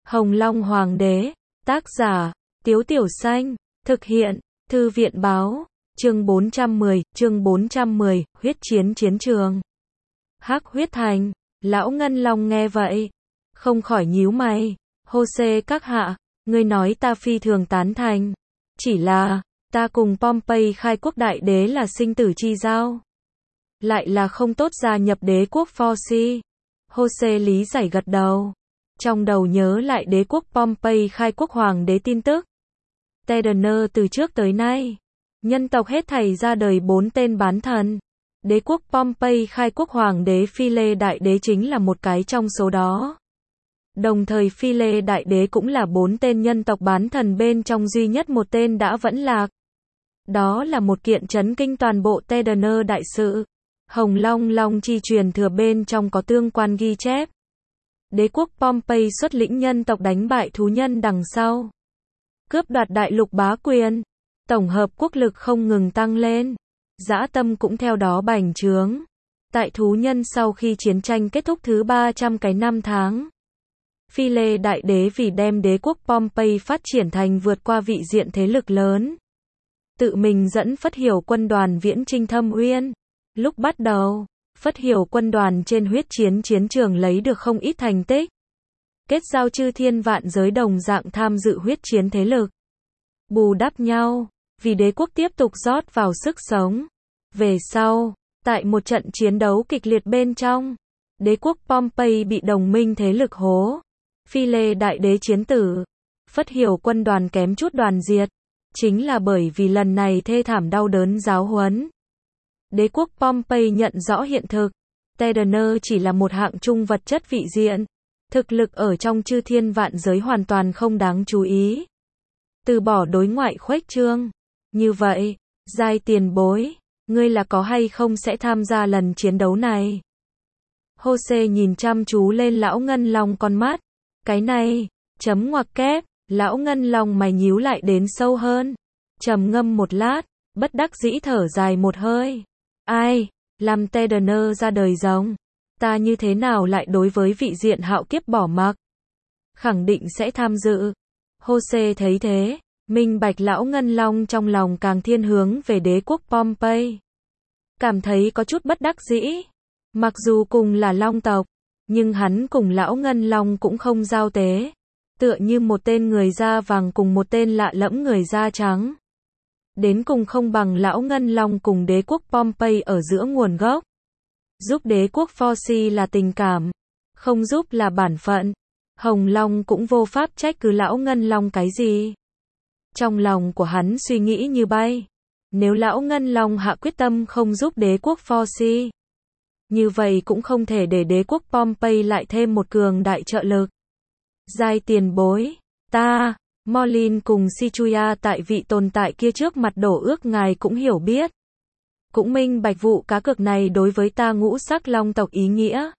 Hồng Long Hoàng đế, tác giả, Tiếu Tiểu Xanh, thực hiện, Thư viện báo, chương 410, huyết chiến chiến trường. Hắc huyết thành, lão Ngân Long nghe vậy, không khỏi nhíu mày, Hô-xê các hạ, ngươi nói ta phi thường tán thành, chỉ là, ta cùng Pompey khai quốc đại đế là sinh tử chi giao. Lại là không tốt gia nhập đế quốc Pho-si. Hô-xê lý giải gật đầu. Trong đầu nhớ lại đế quốc Pompey khai quốc hoàng đế tin tức. Tedener từ trước tới nay, nhân tộc hết thảy ra đời 4 tên bán thần. Đế quốc Pompey khai quốc hoàng đế Phi-lê đại đế chính là một cái trong số đó. Đồng thời Phi-lê đại đế cũng là 4 tên nhân tộc bán thần bên trong duy nhất một tên đã vẫn lạc. Đó là một kiện chấn kinh toàn bộ Tedener đại sự. Hồng Long Long chi truyền thừa bên trong có tương quan ghi chép. Đế quốc Pompey xuất lĩnh nhân tộc đánh bại thú nhân đằng sau, cướp đoạt đại lục bá quyền, tổng hợp quốc lực không ngừng tăng lên, dã tâm cũng theo đó bành trướng. Tại thú nhân sau khi chiến tranh kết thúc thứ 300 cái năm tháng, Phi-lê đại đế vì đem đế quốc Pompey phát triển thành vượt qua vị diện thế lực lớn, tự mình dẫn Phất Hiểu quân đoàn viễn chinh Thâm Uyên. Lúc bắt đầu, Phất Hiểu quân đoàn trên huyết chiến chiến trường lấy được không ít thành tích. Kết giao chư thiên vạn giới đồng dạng tham dự huyết chiến thế lực. Bù đắp nhau, vì đế quốc tiếp tục rót vào sức sống. Về sau, tại một trận chiến đấu kịch liệt bên trong, đế quốc Pompey bị đồng minh thế lực hố. Phi-lê đại đế chiến tử. Phất Hiểu quân đoàn kém chút đoàn diệt. Chính là bởi vì lần này thê thảm đau đớn giáo huấn. Đế quốc Pompey nhận rõ hiện thực, Tedener chỉ là một hạng chung vật chất vị diện, thực lực ở trong chư thiên vạn giới hoàn toàn không đáng chú ý. Từ bỏ đối ngoại khuếch trương. Như vậy, giai tiền bối, ngươi là có hay không sẽ tham gia lần chiến đấu này? Hô-xê nhìn chăm chú lên lão Ngân Long con mắt. Cái này, chấm ngoặc kép, lão Ngân Long mày nhíu lại đến sâu hơn. Trầm ngâm một lát, bất đắc dĩ thở dài một hơi. Ai, làm Tedener ra đời giống, ta như thế nào lại đối với vị diện hạo kiếp bỏ mặc? Khẳng định sẽ tham dự. Hô-xê thấy thế, minh bạch lão Ngân Long trong lòng càng thiên hướng về đế quốc Pompey. Cảm thấy có chút bất đắc dĩ. Mặc dù cùng là Long tộc, nhưng hắn cùng lão Ngân Long cũng không giao tế. Tựa như một tên người da vàng cùng một tên lạ lẫm người da trắng. Đến cùng không bằng lão Ngân Long cùng đế quốc Pompey ở giữa nguồn gốc. Giúp đế quốc Pho-si là tình cảm, không giúp là bản phận. Hồng Long cũng vô pháp trách cứ lão Ngân Long cái gì. Trong lòng của hắn suy nghĩ như bay. Nếu lão Ngân Long hạ quyết tâm không giúp đế quốc Pho-si, như vậy cũng không thể để đế quốc Pompey lại thêm một cường đại trợ lực. Giai tiền bối, ta, Morlin cùng Sichuya tại vị tồn tại kia trước mặt đổ ước ngài cũng hiểu biết. Cũng minh bạch vụ cá cược này đối với ta ngũ sắc long tộc ý nghĩa.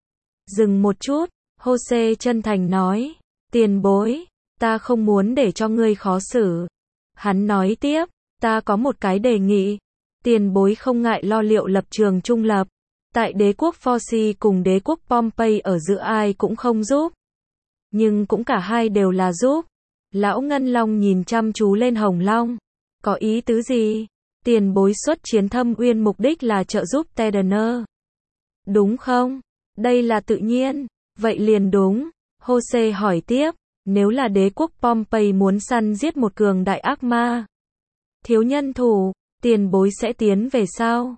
Dừng một chút, Hô-xê chân thành nói, tiền bối, ta không muốn để cho ngươi khó xử. Hắn nói tiếp, ta có một cái đề nghị, tiền bối không ngại lo liệu lập trường trung lập. Tại đế quốc Pho-si cùng đế quốc Pompey ở giữa ai cũng không giúp. Nhưng cũng cả hai đều là giúp. Lão Ngân Long nhìn chăm chú lên Hồng Long. Có ý tứ gì? Tiền bối xuất chiến Thâm Uyên mục đích là trợ giúp Tedener. Đúng không? Đây là tự nhiên. Vậy liền đúng. Hô-xê hỏi tiếp. Nếu là đế quốc Pompey muốn săn giết một cường đại ác ma, thiếu nhân thủ, tiền bối sẽ tiến về sao?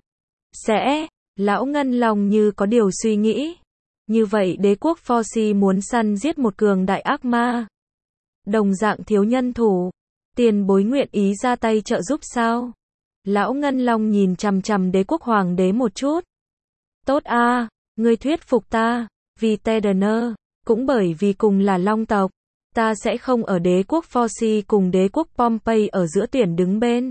Sẽ. Lão Ngân Long như có điều suy nghĩ. Như vậy đế quốc Pho-si muốn săn giết một cường đại ác ma, đồng dạng thiếu nhân thủ, tiền bối nguyện ý ra tay trợ giúp sao? Lão Ngân Long nhìn chằm chằm đế quốc hoàng đế một chút. Tốt a, ngươi thuyết phục ta, vì Tedener, cũng bởi vì cùng là Long tộc, ta sẽ không ở đế quốc Pho-si cùng đế quốc Pompey ở giữa tuyển đứng bên.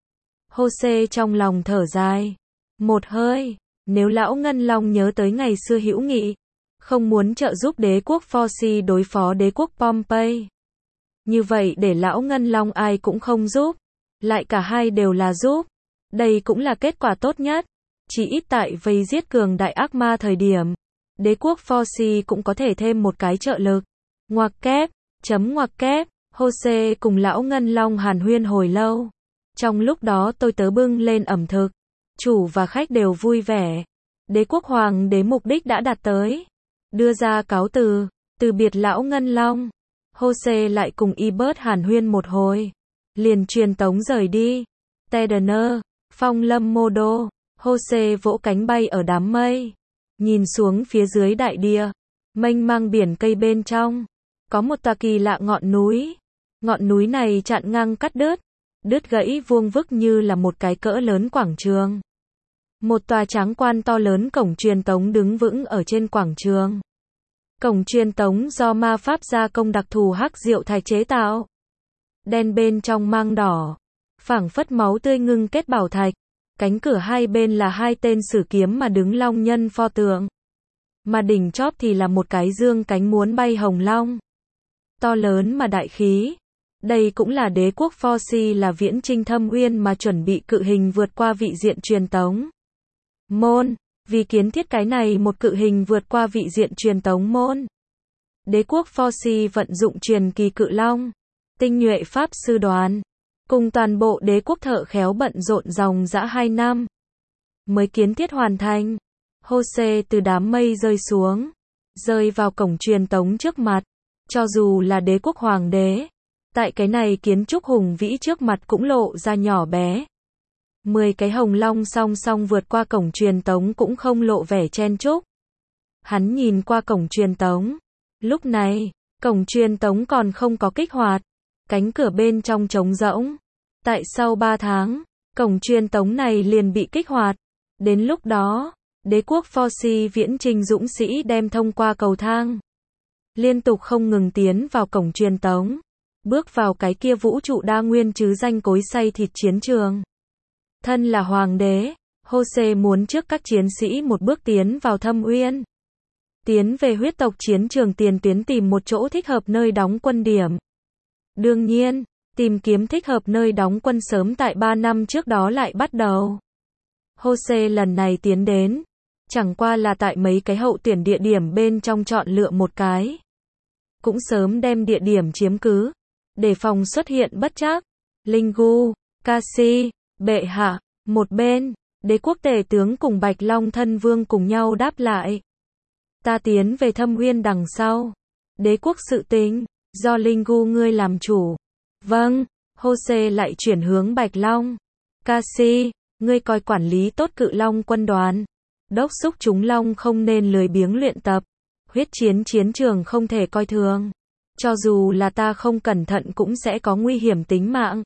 Hô-xê trong lòng thở dài một hơi. Nếu lão Ngân Long nhớ tới ngày xưa hữu nghị, không muốn trợ giúp đế quốc Pho-si đối phó đế quốc Pompey, như vậy để lão Ngân Long ai cũng không giúp, lại cả hai đều là giúp, đây cũng là kết quả tốt nhất. Chỉ ít tại vây giết cường đại ác ma thời điểm, đế quốc Pho-si cũng có thể thêm một cái trợ lực. Ngoặc kép, ngoặc kép, Jose cùng lão Ngân Long hàn huyên hồi lâu. Trong lúc đó tôi tớ bưng lên ẩm thực. Chủ và khách đều vui vẻ. Đế quốc hoàng đế mục đích đã đạt tới. Đưa ra cáo từ biệt lão Ngân Long. Jose lại cùng Ebert hàn huyên một hồi. Liền truyền tống rời đi. Tedener, phong lâm mô đô. Jose vỗ cánh bay ở đám mây. Nhìn xuống phía dưới đại địa. Mênh mang biển cây bên trong. Có một tòa kỳ lạ ngọn núi. Ngọn núi này chặn ngang cắt đứt gãy vuông vức như là một cái cỡ lớn quảng trường. Một tòa tráng quan to lớn cổng truyền tống đứng vững ở trên quảng trường. Cổng truyền tống do ma pháp gia công đặc thù hắc diệu thạch chế tạo. Đen bên trong mang đỏ. Phảng phất máu tươi ngưng kết bảo thạch. Cánh cửa hai bên là hai tên sử kiếm mà đứng long nhân pho tượng. Mà đỉnh chóp thì là một cái dương cánh muốn bay hồng long. To lớn mà đại khí. Đây cũng là đế quốc Forci là viễn trinh thâm uyên mà chuẩn bị cự hình vượt qua vị diện truyền tống môn. Vì kiến thiết cái này một cự hình vượt qua vị diện truyền tống môn. Đế quốc Forci vận dụng truyền kỳ cự long. Tinh nhuệ pháp sư đoàn. Cùng toàn bộ đế quốc thợ khéo bận rộn dòng dã 2 năm. Mới kiến thiết hoàn thành. Jose từ đám mây rơi xuống. Rơi vào cổng truyền tống trước mặt. Cho dù là đế quốc hoàng đế. Tại cái này kiến trúc hùng vĩ trước mặt cũng lộ ra nhỏ bé. 10 cái hồng long song song vượt qua cổng truyền tống cũng không lộ vẻ chen chúc. Hắn nhìn qua cổng truyền tống. Lúc này, cổng truyền tống còn không có kích hoạt. Cánh cửa bên trong trống rỗng. Tại sau 3 tháng, cổng truyền tống này liền bị kích hoạt. Đến lúc đó, đế quốc Forci viễn trinh dũng sĩ đem thông qua cầu thang. Liên tục không ngừng tiến vào cổng truyền tống. Bước vào cái kia vũ trụ đa nguyên chứ danh cối xay thịt chiến trường. Thân là hoàng đế, Jose muốn trước các chiến sĩ một bước tiến vào thâm uyên. Tiến về huyết tộc chiến trường tiền tuyến tìm một chỗ thích hợp nơi đóng quân điểm. Đương nhiên, tìm kiếm thích hợp nơi đóng quân sớm tại 3 năm trước đó lại bắt đầu. Jose lần này tiến đến, chẳng qua là tại mấy cái hậu tuyển địa điểm bên trong chọn lựa một cái. Cũng sớm đem địa điểm chiếm cứ, để phòng xuất hiện bất trắc. Lingu, Cassie, bệ hạ, một bên, đế quốc tể tướng cùng Bạch Long thân vương cùng nhau đáp lại. Ta tiến về thâm uyên đằng sau. Đế quốc sự tính, do Lingu ngươi làm chủ. Vâng, Jose lại chuyển hướng Bạch Long. Cassie, ngươi coi quản lý tốt cự long quân đoàn. Đốc xúc chúng long không nên lười biếng luyện tập. Huyết chiến chiến trường không thể coi thường. Cho dù là ta không cẩn thận cũng sẽ có nguy hiểm tính mạng.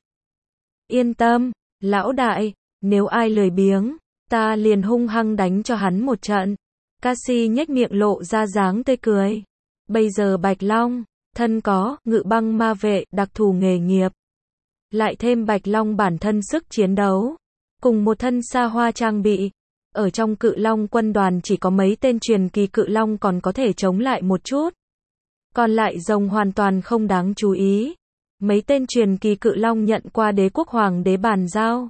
Yên tâm, lão đại, nếu ai lười biếng, ta liền hung hăng đánh cho hắn một trận. Cassie nhếch miệng lộ ra dáng tươi cười. Bây giờ Bạch Long, thân có, ngự băng ma vệ, đặc thù nghề nghiệp. Lại thêm Bạch Long bản thân sức chiến đấu. Cùng một thân xa hoa trang bị. Ở trong cự long quân đoàn chỉ có mấy tên truyền kỳ cự long còn có thể chống lại một chút. Còn lại rồng hoàn toàn không đáng chú ý. Mấy tên truyền kỳ cự long nhận qua đế quốc hoàng đế bàn giao.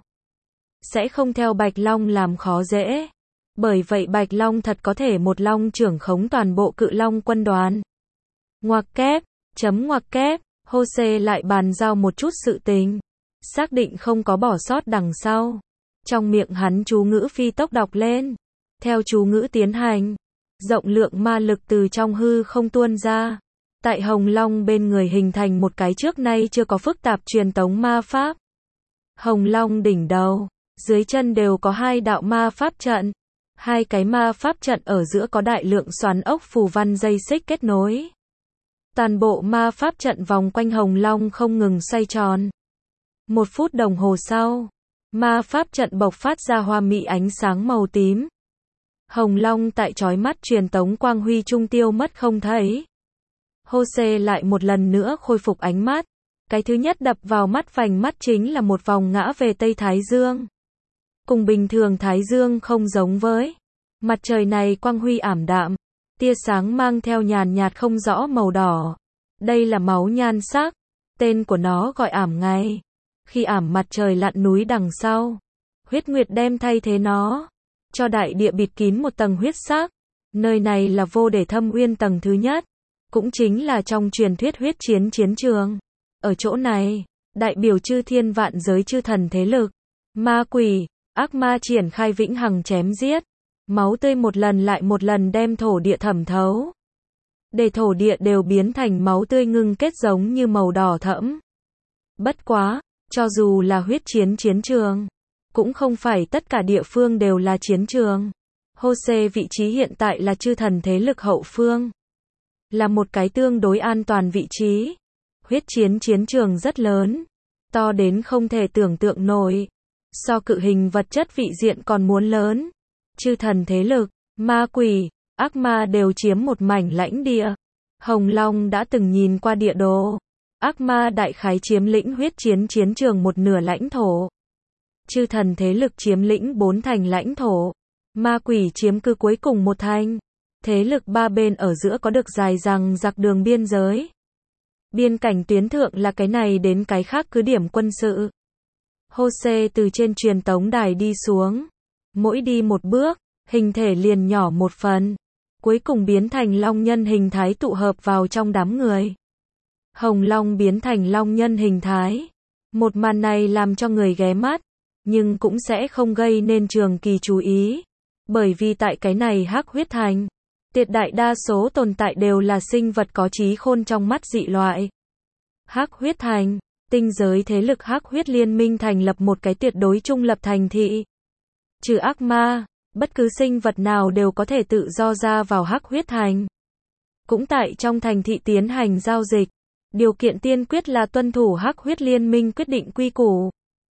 Sẽ không theo Bạch Long làm khó dễ. Bởi vậy Bạch Long thật có thể một long trưởng khống toàn bộ cự long quân đoàn. Ngoặc kép, ngoặc kép, Jose lại bàn giao một chút sự tình. Xác định không có bỏ sót đằng sau. Trong miệng hắn chú ngữ phi tốc đọc lên. Theo chú ngữ tiến hành. Rộng lượng ma lực từ trong hư không tuôn ra. Tại Hồng Long bên người hình thành một cái trước nay chưa có phức tạp truyền tống ma pháp. Hồng Long đỉnh đầu. Dưới chân đều có 2 đạo ma pháp trận. 2 cái ma pháp trận ở giữa có đại lượng xoắn ốc phù văn dây xích kết nối. Toàn bộ ma pháp trận vòng quanh Hồng Long không ngừng xoay tròn. 1 phút đồng hồ sau, ma pháp trận bộc phát ra hoa mỹ ánh sáng màu tím. Hồng Long tại chói mắt truyền tống quang huy trung tiêu mất không thấy. Jose lại một lần nữa khôi phục ánh mắt. Cái thứ nhất đập vào mắt vành mắt chính là một vòng ngã về Tây Thái Dương. Cùng bình thường Thái Dương không giống với. Mặt trời này quang huy ảm đạm. Tia sáng mang theo nhàn nhạt không rõ màu đỏ. Đây là máu nhan sắc. Tên của nó gọi ảm ngày. Khi ảm mặt trời lặn núi đằng sau. Huyết nguyệt đem thay thế nó. Cho đại địa bịt kín một tầng huyết sắc. Nơi này là vô để thâm uyên tầng thứ nhất. cũng chính là trong truyền thuyết huyết chiến chiến trường. Ở chỗ này, đại biểu chư thiên vạn giới chư thần thế lực, ma quỷ, ác ma triển khai vĩnh hằng chém giết, máu tươi một lần lại một lần đem thổ địa thẩm thấu, để thổ địa đều biến thành máu tươi ngưng kết giống như màu đỏ thẫm. Bất quá, cho dù là huyết chiến chiến trường, cũng không phải tất cả địa phương đều là chiến trường. Hosea vị trí hiện tại là chư thần thế lực hậu phương, là một cái tương đối an toàn vị trí. Huyết chiến chiến trường rất lớn, to đến không thể tưởng tượng nổi, so cự hình vật chất vị diện còn muốn lớn. Chư thần thế lực, ma quỷ, ác ma đều chiếm một mảnh lãnh địa. Hồng Long đã từng nhìn qua địa đồ, ác ma đại khái chiếm lĩnh huyết chiến chiến trường một nửa lãnh thổ. Chư thần thế lực chiếm lĩnh 4 thành lãnh thổ, ma quỷ chiếm cứ cuối cùng một thành. Thế lực ba bên ở giữa có được dài dằng dặc đường biên giới. Biên cảnh tuyến thượng là cái này đến cái khác cứ điểm quân sự. Hosea từ trên truyền tống đài đi xuống, mỗi đi một bước, hình thể liền nhỏ một phần, cuối cùng biến thành long nhân hình thái tụ hợp vào trong đám người. Hồng Long biến thành long nhân hình thái. Một màn này làm cho người ghé mắt, nhưng cũng sẽ không gây nên trường kỳ chú ý, bởi vì tại cái này hắc huyết thành, tuyệt đại đa số tồn tại đều là sinh vật có trí khôn trong mắt dị loại. Hắc huyết thành, tinh giới thế lực hắc huyết liên minh thành lập một cái tuyệt đối trung lập thành thị. Trừ ác ma, bất cứ sinh vật nào đều có thể tự do ra vào hắc huyết thành. Cũng tại trong thành thị tiến hành giao dịch. Điều kiện tiên quyết là tuân thủ hắc huyết liên minh quyết định quy củ.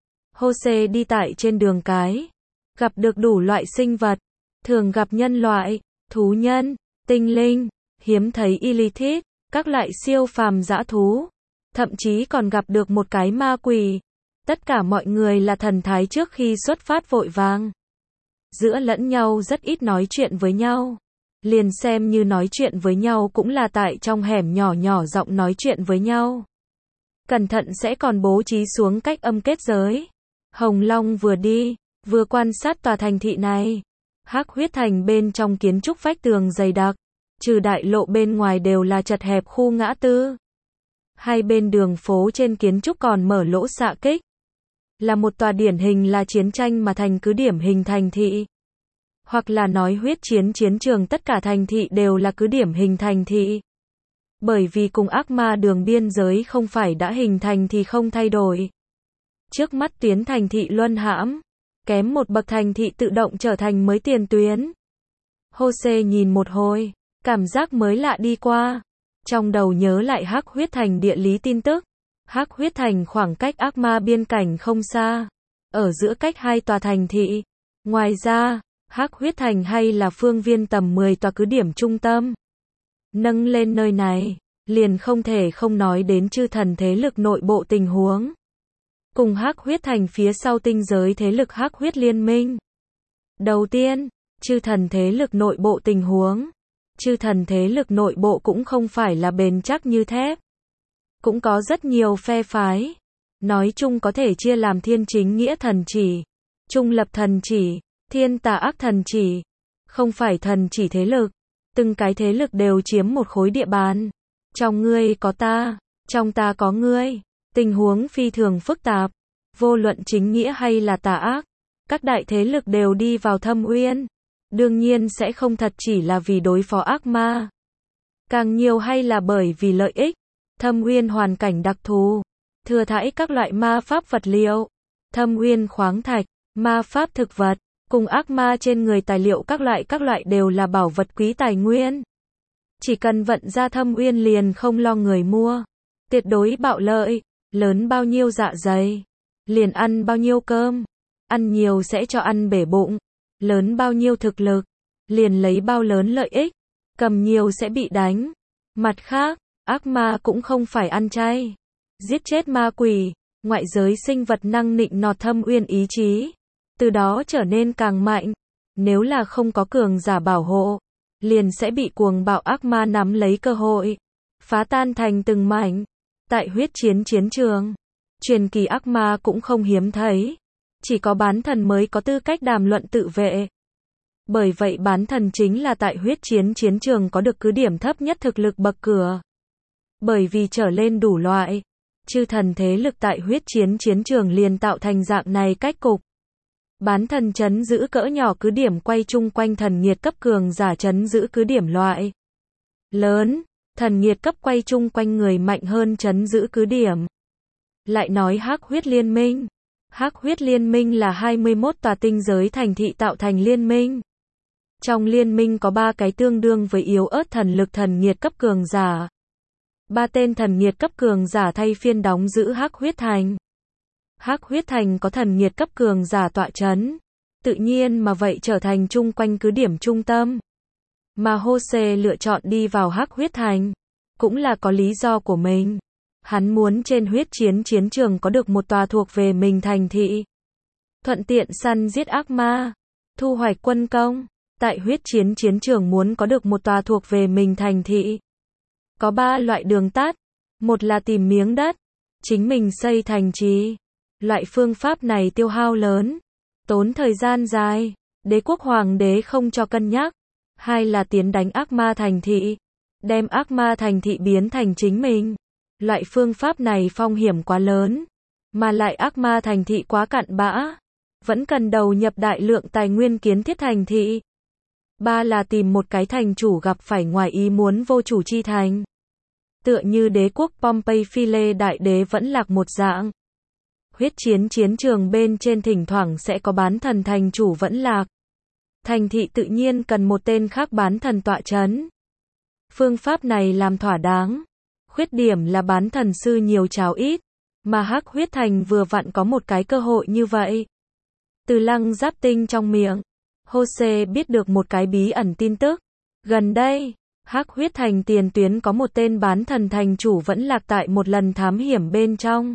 Hosea đi tại trên đường cái, gặp được đủ loại sinh vật, thường gặp nhân loại, thú nhân, tinh linh, hiếm thấy Illithid, các loại siêu phàm dã thú, thậm chí còn gặp được một cái ma quỷ. Tất cả mọi người là thần thái trước khi xuất phát vội vàng. Giữa lẫn nhau rất ít nói chuyện với nhau. Liền xem như nói chuyện với nhau cũng là tại trong hẻm nhỏ nhỏ giọng nói chuyện với nhau. Cẩn thận sẽ còn bố trí xuống cách âm kết giới. Hồng Long vừa đi, vừa quan sát tòa thành thị này. Hắc huyết thành bên trong kiến trúc vách tường dày đặc, trừ đại lộ bên ngoài đều là chật hẹp khu ngã tư. Hai bên đường phố trên kiến trúc còn mở lỗ xạ kích. Là một tòa điển hình là chiến tranh mà thành cứ điểm hình thành thị. Hoặc là nói huyết chiến chiến trường tất cả thành thị đều là cứ điểm hình thành thị. Bởi vì cùng ác ma đường biên giới không phải đã hình thành thì không thay đổi. Trước mắt tuyến thành thị luân hãm, kém một bậc thành thị tự động trở thành mới tiền tuyến. Hosea nhìn một hồi, cảm giác mới lạ đi qua. Trong đầu nhớ lại hắc huyết thành địa lý tin tức. Hắc huyết thành khoảng cách ác ma biên cảnh không xa, ở giữa cách hai tòa thành thị. Ngoài ra, hắc huyết thành hay là phương viên tầm 10 tòa cứ điểm trung tâm. Nâng lên nơi này, liền không thể không nói đến chư thần thế lực nội bộ tình huống. Cùng hắc huyết thành phía sau tinh giới thế lực hắc huyết liên minh. Đầu tiên, chư thần thế lực nội bộ tình huống. Chư thần thế lực nội bộ cũng không phải là bền chắc như thép. Cũng có rất nhiều phe phái. Nói chung có thể chia làm thiên chính nghĩa thần chỉ, trung lập thần chỉ, thiên tà ác thần chỉ. Không phải thần chỉ thế lực. Từng cái thế lực đều chiếm một khối địa bàn. Trong ngươi có ta, trong ta có ngươi. Tình huống phi thường phức tạp. Vô luận chính nghĩa hay là tà ác, các đại thế lực đều đi vào thâm uyên. Đương nhiên sẽ không thật chỉ là vì đối phó ác ma. Càng nhiều hay là bởi vì lợi ích. Thâm uyên hoàn cảnh đặc thù, thừa thãi các loại ma pháp vật liệu, thâm uyên khoáng thạch, ma pháp thực vật, cùng ác ma trên người tài liệu các loại đều là bảo vật quý tài nguyên. Chỉ cần vận ra thâm uyên liền không lo người mua, tuyệt đối bạo lợi, lớn bao nhiêu dạ dày, liền ăn bao nhiêu cơm, ăn nhiều sẽ cho ăn bể bụng, lớn bao nhiêu thực lực, liền lấy bao lớn lợi ích, cầm nhiều sẽ bị đánh. Mặt khác, ác ma cũng không phải ăn chay, giết chết ma quỷ, ngoại giới sinh vật năng nịnh nọt thâm uyên ý chí, từ đó trở nên càng mạnh. Nếu là không có cường giả bảo hộ, liền sẽ bị cuồng bạo ác ma nắm lấy cơ hội, phá tan thành từng mảnh. Tại huyết chiến chiến trường, truyền kỳ ác ma cũng không hiếm thấy, chỉ có bán thần mới có tư cách đàm luận tự vệ. Bởi vậy bán thần chính là tại huyết chiến chiến trường có được cứ điểm thấp nhất thực lực bậc cửa. Bởi vì trở lên đủ loại, chư thần thế lực tại huyết chiến chiến trường liền tạo thành dạng này cách cục. Bán thần trấn giữ cỡ nhỏ cứ điểm quay chung quanh thần nghiệt cấp cường giả trấn giữ cứ điểm loại lớn, thần nghiệt cấp quay chung quanh người mạnh hơn trấn giữ cứ điểm. Lại nói Hắc huyết liên minh. Hắc huyết liên minh là 21 tòa tinh giới thành thị tạo thành liên minh. Trong liên minh có 3 cái tương đương với yếu ớt thần lực thần nghiệt cấp cường giả. 3 tên thần nghiệt cấp cường giả thay phiên đóng giữ Hắc huyết thành. Hắc huyết thành có thần nghiệt cấp cường giả tọa chấn. Tự nhiên mà vậy trở thành chung quanh cứ điểm trung tâm. Mà Jose lựa chọn đi vào Hắc huyết thành, cũng là có lý do của mình. Hắn muốn trên huyết chiến chiến trường có được một tòa thuộc về mình thành thị. Thuận tiện săn giết ác ma, thu hoạch quân công. Tại huyết chiến chiến trường muốn có được một tòa thuộc về mình thành thị. Có 3 loại đường tắt. Một là tìm miếng đất, chính mình xây thành trì. Loại phương pháp này tiêu hao lớn, tốn thời gian dài, đế quốc hoàng đế không cho cân nhắc. 2 là tiến đánh ác ma thành thị, đem ác ma thành thị biến thành chính mình. Loại phương pháp này phong hiểm quá lớn, mà lại ác ma thành thị quá cặn bã, vẫn cần đầu nhập đại lượng tài nguyên kiến thiết thành thị. 3 là tìm một cái thành chủ gặp phải ngoài ý muốn vô chủ chi thành. Tựa như đế quốc Pompey Phile đại đế vẫn lạc một dạng. Huyết chiến chiến trường bên trên thỉnh thoảng sẽ có bán thần thành chủ vẫn lạc. Thành thị tự nhiên cần một tên khác bán thần tọa chấn. Phương pháp này làm thỏa đáng. Khuyết điểm là bán thần sư nhiều cháo ít, mà Hắc huyết thành vừa vặn có một cái cơ hội như vậy. Từ Lăng Giáp Tinh trong miệng, Jose biết được một cái bí ẩn tin tức. Gần đây, Hắc huyết thành tiền tuyến có một tên bán thần thành chủ vẫn lạc tại một lần thám hiểm bên trong.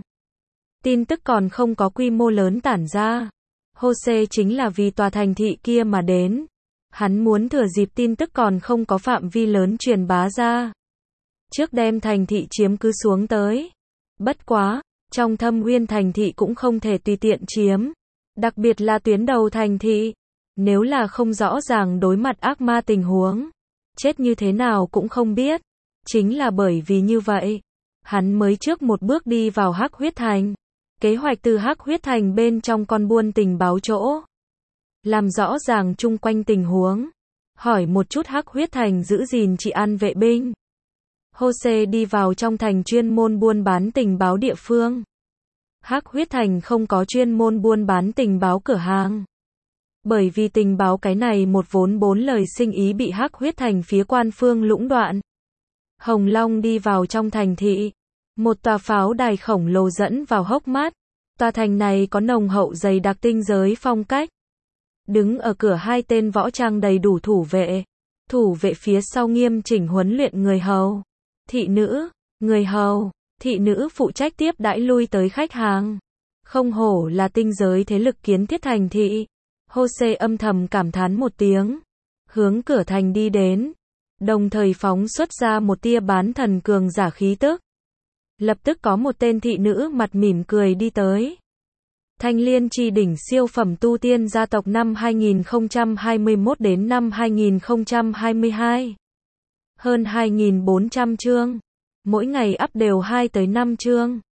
Tin tức còn không có quy mô lớn tản ra. Jose chính là vì tòa thành thị kia mà đến. Hắn muốn thừa dịp tin tức còn không có phạm vi lớn truyền bá ra, trước đem thành thị chiếm cứ xuống tới. Bất quá, trong Thâm Uyên thành thị cũng không thể tùy tiện chiếm. Đặc biệt là tuyến đầu thành thị. Nếu là không rõ ràng đối mặt ác ma tình huống, chết như thế nào cũng không biết. Chính là bởi vì như vậy, hắn mới trước một bước đi vào Hắc huyết thành. Kế hoạch từ Hắc huyết thành bên trong con buôn tình báo chỗ. Làm rõ ràng chung quanh tình huống. Hỏi một chút Hắc huyết thành giữ gìn trị an vệ binh. Jose đi vào trong thành chuyên môn buôn bán tình báo địa phương. Hắc huyết thành không có chuyên môn buôn bán tình báo cửa hàng. Bởi vì tình báo cái này một vốn 4 lời sinh ý bị Hắc huyết thành phía quan phương lũng đoạn. Hồng Long đi vào trong thành thị. Một tòa pháo đài khổng lồ dẫn vào hốc mắt. Tòa thành này có nồng hậu dày đặc tinh giới phong cách. Đứng ở cửa 2 tên võ trang đầy đủ thủ vệ. Thủ vệ phía sau nghiêm chỉnh huấn luyện người hầu. Thị nữ, người hầu, thị nữ phụ trách tiếp đãi lui tới khách hàng. Không hổ là tinh giới thế lực kiến thiết thành thị. Jose âm thầm cảm thán một tiếng. Hướng cửa thành đi đến. Đồng thời phóng xuất ra một tia bán thần cường giả khí tức. Lập tức có một tên thị nữ mặt mỉm cười đi tới. Thanh Liên Chi đỉnh siêu phẩm tu tiên gia tộc năm 2021 đến năm 2022. Hơn 2.400 chương. Mỗi ngày up đều 2 tới 5 chương.